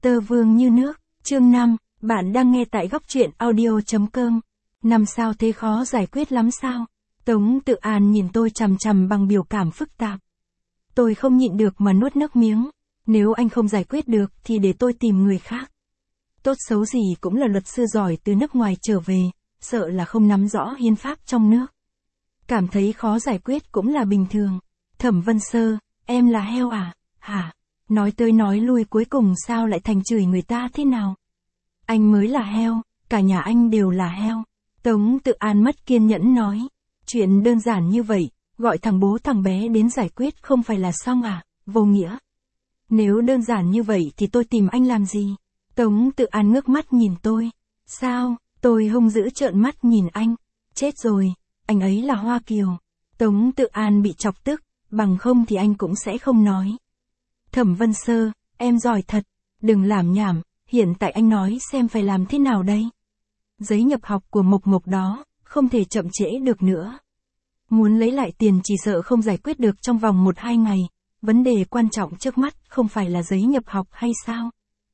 Tơ vương như nước, chương 5, bạn đang nghe tại góc truyện audio.com. Năm sao thế khó giải quyết lắm sao? Tống Tự An nhìn tôi chằm chằm bằng biểu cảm phức tạp. Tôi không nhịn được mà nuốt nước miếng. Nếu anh không giải quyết được thì để tôi tìm người khác. Tốt xấu gì cũng là luật sư giỏi từ nước ngoài trở về, sợ là không nắm rõ hiến pháp trong nước. Cảm thấy khó giải quyết cũng là bình thường. Thẩm Vân Sơ, em là heo à? Hả? Nói tới nói lui cuối cùng sao lại thành chửi người ta thế nào? Anh mới là heo, cả nhà anh đều là heo. Tống Tự An mất kiên nhẫn nói. Chuyện đơn giản như vậy, gọi thằng bố thằng bé đến giải quyết không phải là xong à? Vô nghĩa. Nếu đơn giản như vậy thì tôi tìm anh làm gì? Tống Tự An ngước mắt nhìn tôi. Sao? Tôi hung dữ trợn mắt nhìn anh. Chết rồi, anh ấy là Hoa Kiều. Tống Tự An bị chọc tức, bằng không thì anh cũng sẽ không nói. Thẩm Vân Sơ, em giỏi thật, đừng làm nhảm, hiện tại anh nói xem phải làm thế nào đây. Giấy nhập học của Mộc Mộc đó, không thể chậm trễ được nữa. Muốn lấy lại tiền chỉ sợ không giải quyết được trong vòng 1-2 ngày, vấn đề quan trọng trước mắt không phải là giấy nhập học hay sao?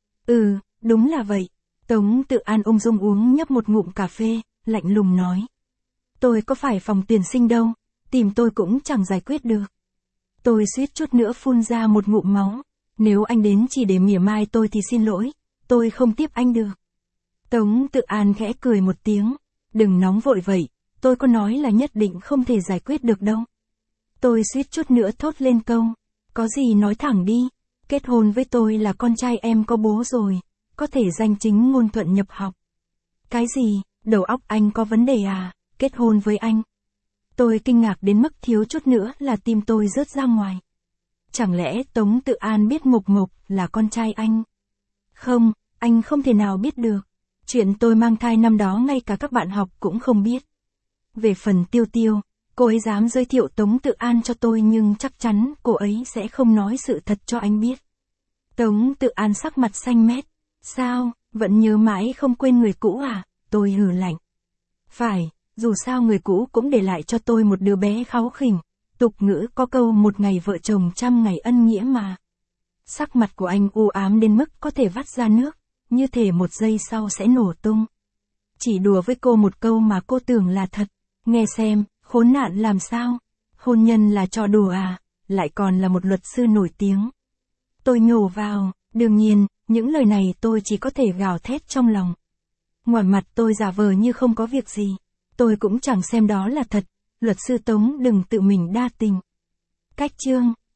Đúng là vậy. Tống Tự An ung dung uống nhấp một ngụm cà phê, lạnh lùng nói. Tôi có phải phòng tuyển sinh đâu, tìm tôi cũng chẳng giải quyết được. Tôi suýt chút nữa phun ra một ngụm máu. Nếu anh đến chỉ để mỉa mai tôi thì xin lỗi, tôi không tiếp anh được. Tống Tự An khẽ cười một tiếng. Đừng nóng vội vậy, tôi có nói là nhất định không thể giải quyết được đâu. Tôi suýt chút nữa thốt lên câu. Có gì nói thẳng đi, kết hôn với tôi là con trai em có bố rồi, có thể danh chính ngôn thuận nhập học. Cái gì, đầu óc anh có vấn đề à, kết hôn với anh? Tôi kinh ngạc đến mức thiếu chút nữa là tim tôi rớt ra ngoài. Chẳng lẽ Tống Tự An biết Mộc Mộc là con trai anh? Không, anh không thể nào biết được. Chuyện tôi mang thai năm đó ngay cả các bạn học cũng không biết. Về phần Tiêu Tiêu, cô ấy dám giới thiệu Tống Tự An cho tôi nhưng chắc chắn cô ấy sẽ không nói sự thật cho anh biết. Tống Tự An sắc mặt xanh mét. Sao, vẫn nhớ mãi không quên người cũ à? Tôi hừ lạnh. Phải, dù sao người cũ cũng để lại cho tôi một đứa bé kháu khỉnh. Tục ngữ có câu một ngày vợ chồng trăm ngày ân nghĩa mà. Sắc mặt của anh u ám đến mức có thể vắt ra nước, như thể một giây sau sẽ nổ tung. Chỉ đùa với cô một câu mà cô tưởng là thật. Nghe xem, khốn nạn làm sao? Hôn nhân là trò đùa à? Lại còn là một luật sư nổi tiếng. Tôi nhổ vào, đương nhiên, những lời này tôi chỉ có thể gào thét trong lòng. Ngoài mặt tôi giả vờ như không có việc gì. Tôi cũng chẳng xem đó là thật. Luật sư Tống đừng tự mình đa tình. Cách chương